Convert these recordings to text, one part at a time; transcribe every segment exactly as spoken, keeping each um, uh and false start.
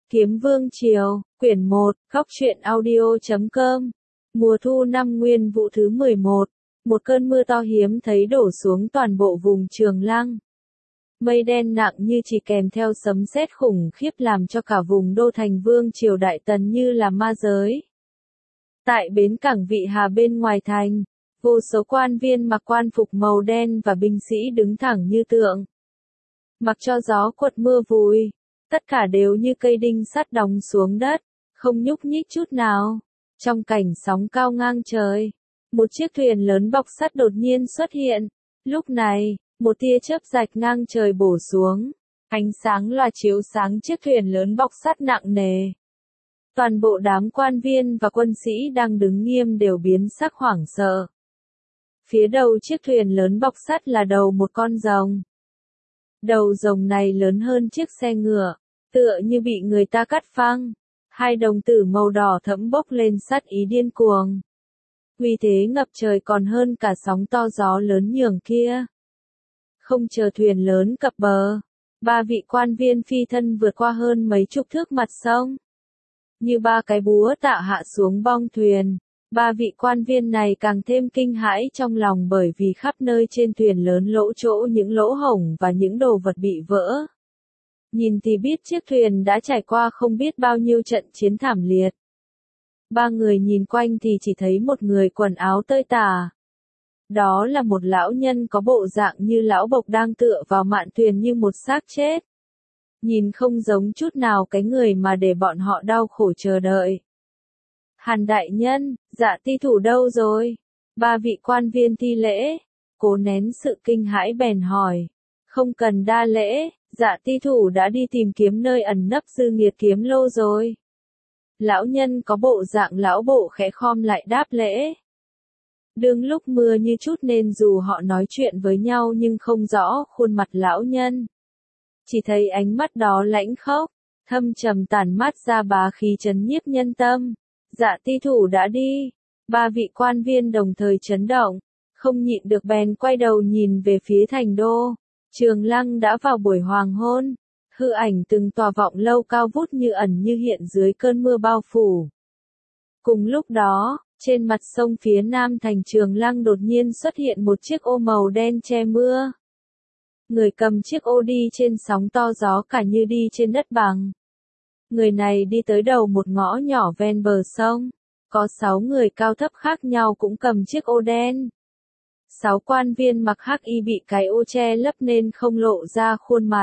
Kiếm Vương Triều, quyển một, góc truyện audio chấm com. Mùa thu năm Nguyên Vũ thứ mười một, một cơn mưa to hiếm thấy đổ xuống toàn bộ vùng Trường Lăng. Mây đen nặng như chỉ kèm theo sấm sét khủng khiếp làm cho cả vùng đô thành Vương Triều Đại Tần như là ma giới. Tại bến cảng Vị Hà bên ngoài thành, vô số quan viên mặc quan phục màu đen và binh sĩ đứng thẳng như tượng. Mặc cho gió quật mưa vùi, tất cả đều như cây đinh sắt đóng xuống đất, không nhúc nhích chút nào. Trong cảnh sóng cao ngang trời, một chiếc thuyền lớn bọc sắt đột nhiên xuất hiện. Lúc này, một tia chớp rạch ngang trời bổ xuống, ánh sáng loà chiếu sáng chiếc thuyền lớn bọc sắt nặng nề. Toàn bộ đám quan viên và quân sĩ đang đứng nghiêm đều biến sắc hoảng sợ. Phía đầu chiếc thuyền lớn bọc sắt là đầu một con rồng. Đầu rồng này lớn hơn chiếc xe ngựa, tựa như bị người ta cắt phăng. Hai đồng tử màu đỏ thẫm bốc lên sát ý điên cuồng. Uy thế ngập trời còn hơn cả sóng to gió lớn nhường kia. Không chờ thuyền lớn cập bờ, ba vị quan viên phi thân vượt qua hơn mấy chục thước mặt sông. Như ba cái búa tạ hạ xuống bong thuyền, ba vị quan viên này càng thêm kinh hãi trong lòng bởi vì khắp nơi trên thuyền lớn lỗ chỗ những lỗ hổng và những đồ vật bị vỡ. Nhìn thì biết chiếc thuyền đã trải qua không biết bao nhiêu trận chiến thảm liệt. Ba người nhìn quanh thì chỉ thấy một người quần áo tơi tả. Đó là một lão nhân có bộ dạng như lão bộc đang tựa vào mạn thuyền như một xác chết. Nhìn không giống chút nào cái người mà để bọn họ đau khổ chờ đợi. Hàn đại nhân, Dạ ti thủ đâu rồi? Ba vị quan viên thi lễ, cố nén sự kinh hãi bèn hỏi. Không cần đa lễ, Dạ ti thủ đã đi tìm kiếm nơi ẩn nấp Dư Nghiệt kiếm lô rồi. Lão nhân có bộ dạng lão bộ khẽ khom lại đáp lễ. Đương lúc mưa như chút nên dù họ nói chuyện với nhau nhưng không rõ khuôn mặt lão nhân. Chỉ thấy ánh mắt đó lãnh khốc, thâm trầm tản mát ra bá khí trấn nhiếp nhân tâm. Dạ ti thủ đã đi. Ba vị quan viên đồng thời chấn động, không nhịn được bèn quay đầu nhìn về phía thành đô. Trường Lăng đã vào buổi hoàng hôn, hư ảnh từng tòa vọng lâu cao vút như ẩn như hiện dưới cơn mưa bao phủ. Cùng lúc đó, trên mặt sông phía nam thành Trường Lăng đột nhiên xuất hiện một chiếc ô màu đen che mưa. Người cầm chiếc ô đi trên sóng to gió cả như đi trên đất bằng. Người này đi tới đầu một ngõ nhỏ ven bờ sông, có sáu người cao thấp khác nhau cũng cầm chiếc ô đen. Sáu quan viên mặc hắc y bị cái ô che lấp nên không lộ ra khuôn mặt.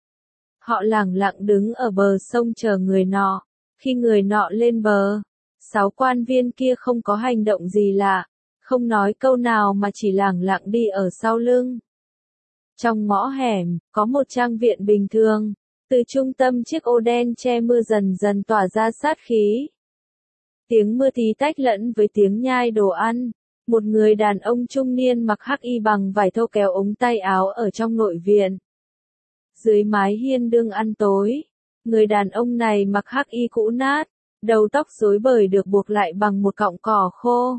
Họ lẳng lặng đứng ở bờ sông chờ người nọ. Khi người nọ lên bờ, sáu quan viên kia không có hành động gì lạ, không nói câu nào mà chỉ lẳng lặng đi ở sau lưng. Trong ngõ hẻm, có một trang viện bình thường. Từ trung tâm chiếc ô đen che mưa dần dần tỏa ra sát khí. Tiếng mưa tí tách lẫn với tiếng nhai đồ ăn. Một người đàn ông trung niên mặc hắc y bằng vải thô kéo ống tay áo ở trong nội viện. Dưới mái hiên đương ăn tối, người đàn ông này mặc hắc y cũ nát, đầu tóc rối bời được buộc lại bằng một cọng cỏ khô.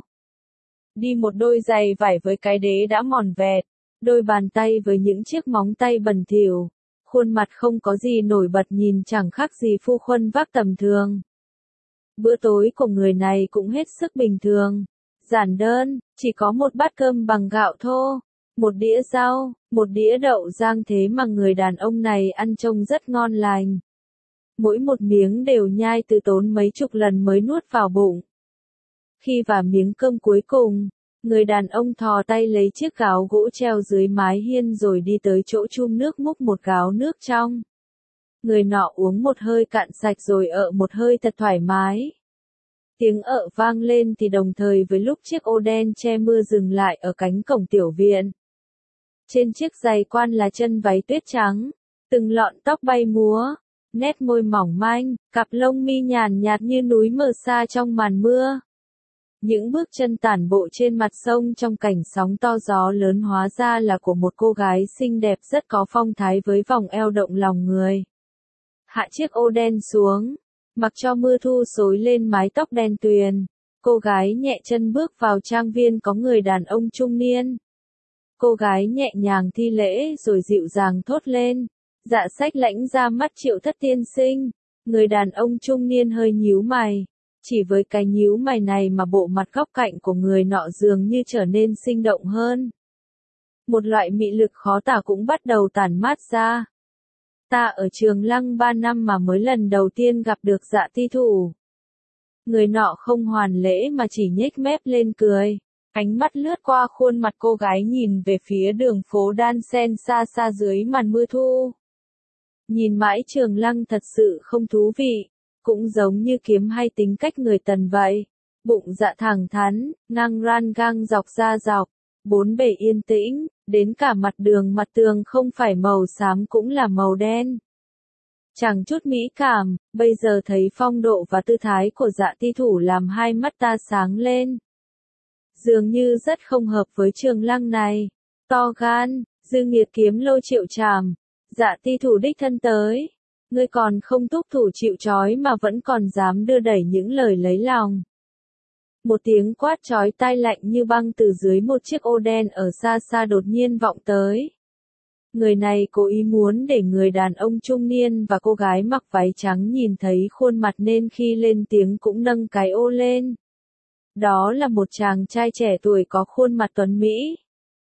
Đi một đôi giày vải với cái đế đã mòn vẹt, đôi bàn tay với những chiếc móng tay bẩn thỉu, khuôn mặt không có gì nổi bật nhìn chẳng khác gì phu khuân vác tầm thường. Bữa tối của người này cũng hết sức bình thường. Giản đơn, chỉ có một bát cơm bằng gạo thô, một đĩa rau, một đĩa đậu rang thế mà người đàn ông này ăn trông rất ngon lành. Mỗi một miếng đều nhai từ tốn mấy chục lần mới nuốt vào bụng. Khi vào miếng cơm cuối cùng, người đàn ông thò tay lấy chiếc gáo gỗ treo dưới mái hiên rồi đi tới chỗ chum nước múc một gáo nước trong. Người nọ uống một hơi cạn sạch rồi ợ một hơi thật thoải mái. Tiếng ợ vang lên thì đồng thời với lúc chiếc ô đen che mưa dừng lại ở cánh cổng tiểu viện. Trên chiếc giày quan là chân váy tuyết trắng, từng lọn tóc bay múa, nét môi mỏng manh, cặp lông mi nhàn nhạt như núi mờ xa trong màn mưa. Những bước chân tản bộ trên mặt sông trong cảnh sóng to gió lớn hóa ra là của một cô gái xinh đẹp rất có phong thái với vòng eo động lòng người. Hạ chiếc ô đen xuống, mặc cho mưa thu xối lên mái tóc đen tuyền, cô gái nhẹ chân bước vào trang viên có người đàn ông trung niên. Cô gái nhẹ nhàng thi lễ rồi dịu dàng thốt lên, dạ sách lãnh ra mắt Triệu Thất tiên sinh. Người đàn ông trung niên hơi nhíu mày. Chỉ với cái nhíu mày này mà bộ mặt góc cạnh của người nọ dường như trở nên sinh động hơn. Một loại mị lực khó tả cũng bắt đầu tản mát ra. Ta ở Trường Lăng ba năm mà mới lần đầu tiên gặp được Dạ ti thủ. Người nọ không hoàn lễ mà chỉ nhếch mép lên cười. Ánh mắt lướt qua khuôn mặt cô gái nhìn về phía đường phố đan xen xa xa dưới màn mưa thu. Nhìn mãi Trường Lăng thật sự không thú vị, cũng giống như kiếm hay tính cách người Tần vậy. Bụng dạ thẳng thắn, ngang ran gang dọc ra dọc, bốn bề yên tĩnh, đến cả mặt đường mặt tường không phải màu xám cũng là màu đen. Chẳng chút mỹ cảm, bây giờ thấy phong độ và tư thái của Dạ ti thủ làm hai mắt ta sáng lên. Dường như rất không hợp với Trường Lăng này. To gan, dư nghiệt kiếm lô triệu trảm. Dạ ti thủ đích thân tới. Ngươi còn không túc thủ chịu trói mà vẫn còn dám đưa đẩy những lời lấy lòng. Một tiếng quát chói tai lạnh như băng từ dưới một chiếc ô đen ở xa xa đột nhiên vọng tới. Người này cố ý muốn để người đàn ông trung niên và cô gái mặc váy trắng nhìn thấy khuôn mặt nên khi lên tiếng cũng nâng cái ô lên. Đó là một chàng trai trẻ tuổi có khuôn mặt tuấn mỹ.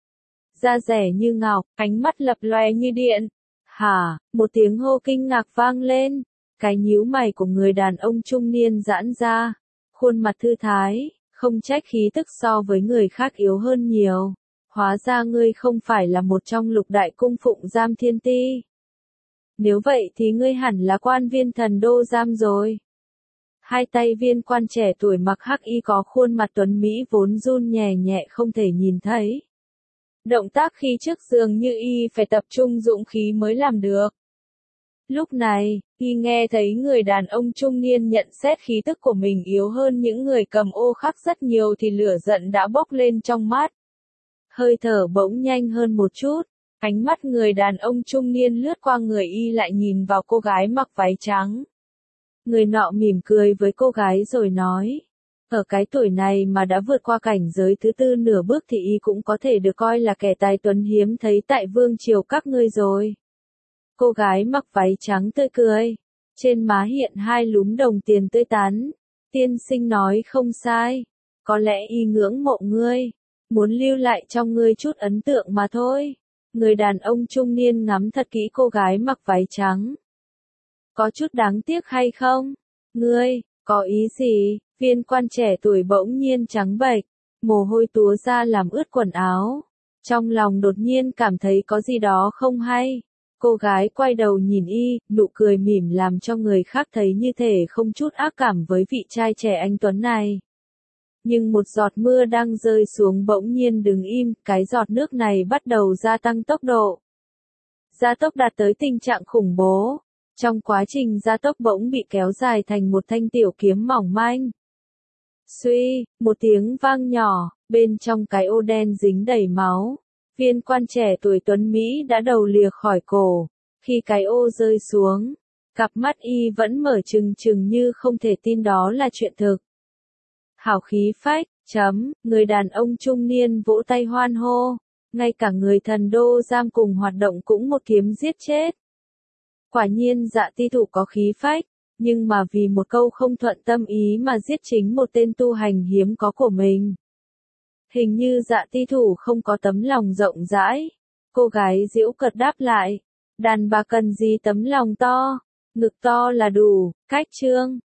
Da rẻ như ngọc, ánh mắt lập lòe như điện. Hả, một tiếng hô kinh ngạc vang lên. Cái nhíu mày của người đàn ông trung niên giãn ra. Khuôn mặt thư thái, không trách khí tức so với người khác yếu hơn nhiều. Hóa ra ngươi không phải là một trong lục đại cung phụng giam thiên ti. Nếu vậy thì ngươi hẳn là quan viên thần đô giam rồi. Hai tay viên quan trẻ tuổi mặc hắc y có khuôn mặt tuấn mỹ vốn run nhẹ nhẹ không thể nhìn thấy. Động tác khi trước dường như y phải tập trung dũng khí mới làm được. Lúc này, y nghe thấy người đàn ông trung niên nhận xét khí tức của mình yếu hơn những người cầm ô khác rất nhiều thì lửa giận đã bốc lên trong mắt. Hơi thở bỗng nhanh hơn một chút, ánh mắt người đàn ông trung niên lướt qua người y lại nhìn vào cô gái mặc váy trắng. Người nọ mỉm cười với cô gái rồi nói, ở cái tuổi này mà đã vượt qua cảnh giới thứ tư nửa bước thì y cũng có thể được coi là kẻ tài tuấn hiếm thấy tại vương triều các ngươi rồi. Cô gái mặc váy trắng tươi cười, trên má hiện hai lúm đồng tiền tươi tắn. Tiên sinh nói không sai, có lẽ y ngưỡng mộ ngươi, muốn lưu lại trong ngươi chút ấn tượng mà thôi. Người đàn ông trung niên ngắm thật kỹ cô gái mặc váy trắng. Có chút đáng tiếc hay không? Ngươi, có ý gì? Viên quan trẻ tuổi bỗng nhiên trắng bệch, mồ hôi túa ra làm ướt quần áo. Trong lòng đột nhiên cảm thấy có gì đó không hay. Cô gái quay đầu nhìn y, nụ cười mỉm làm cho người khác thấy như thể không chút ác cảm với vị trai trẻ anh tuấn này. Nhưng một giọt mưa đang rơi xuống bỗng nhiên đứng im, cái giọt nước này bắt đầu gia tăng tốc độ. Gia tốc đạt tới tình trạng khủng bố. Trong quá trình gia tốc bỗng bị kéo dài thành một thanh tiểu kiếm mỏng manh. Suy, một tiếng vang nhỏ, bên trong cái ô đen dính đầy máu. Viên quan trẻ tuổi tuấn Mỹ đã đầu lìa khỏi cổ. Khi cái ô rơi xuống, cặp mắt y vẫn mở trừng trừng như không thể tin đó là chuyện thực. Hào khí phách, chấm, người đàn ông trung niên vỗ tay hoan hô. Ngay cả người thần đô giam cùng hoạt động cũng một kiếm giết chết. Quả nhiên Dạ ti thủ có khí phách, nhưng mà vì một câu không thuận tâm ý mà giết chính một tên tu hành hiếm có của mình. Hình như Dạ ti thủ không có tấm lòng rộng rãi. Cô gái giễu cợt đáp lại, đàn bà cần gì tấm lòng to, ngực to là đủ, cách trương.